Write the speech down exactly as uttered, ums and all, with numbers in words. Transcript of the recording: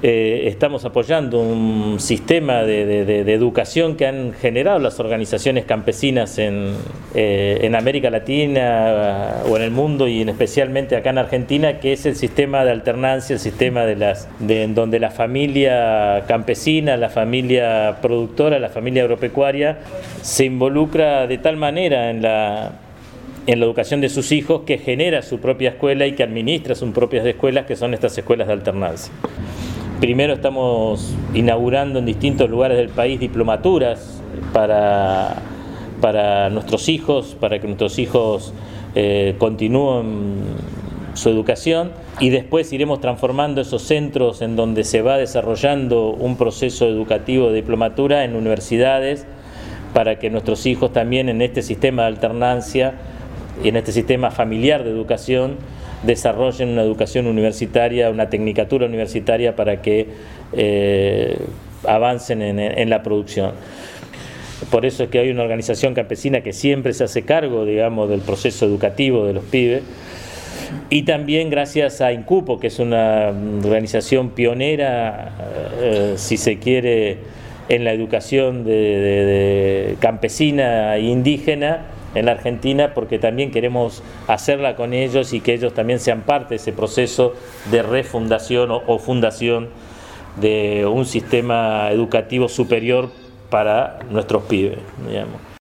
eh, estamos apoyando un sistema de, de, de, de educación que han generado las organizaciones campesinas en, eh, en América Latina o en el mundo, y en especialmente acá en Argentina, que es el sistema de alternancia, el sistema de las de, en donde la familia campesina, la familia productora, la familia agropecuaria se involucra de tal manera en la en la educación de sus hijos, que genera su propia escuela y que administra sus propias escuelas, que son estas escuelas de alternancia. Primero estamos inaugurando en distintos lugares del país diplomaturas para, para nuestros hijos, para que nuestros hijos eh, continúen su educación, y después iremos transformando esos centros en donde se va desarrollando un proceso educativo de diplomatura en universidades, para que nuestros hijos también en este sistema de alternancia y en este sistema familiar de educación desarrollen una educación universitaria, una tecnicatura universitaria, para que eh, avancen en, en la producción. Por eso es que hay una organización campesina que siempre se hace cargo, digamos, del proceso educativo de los pibes, y también gracias a INCUPO, que es una organización pionera, eh, si se quiere, en la educación de, de, de campesina e indígena en la Argentina, porque también queremos hacerla con ellos y que ellos también sean parte de ese proceso de refundación o, o fundación de un sistema educativo superior para nuestros pibes, digamos.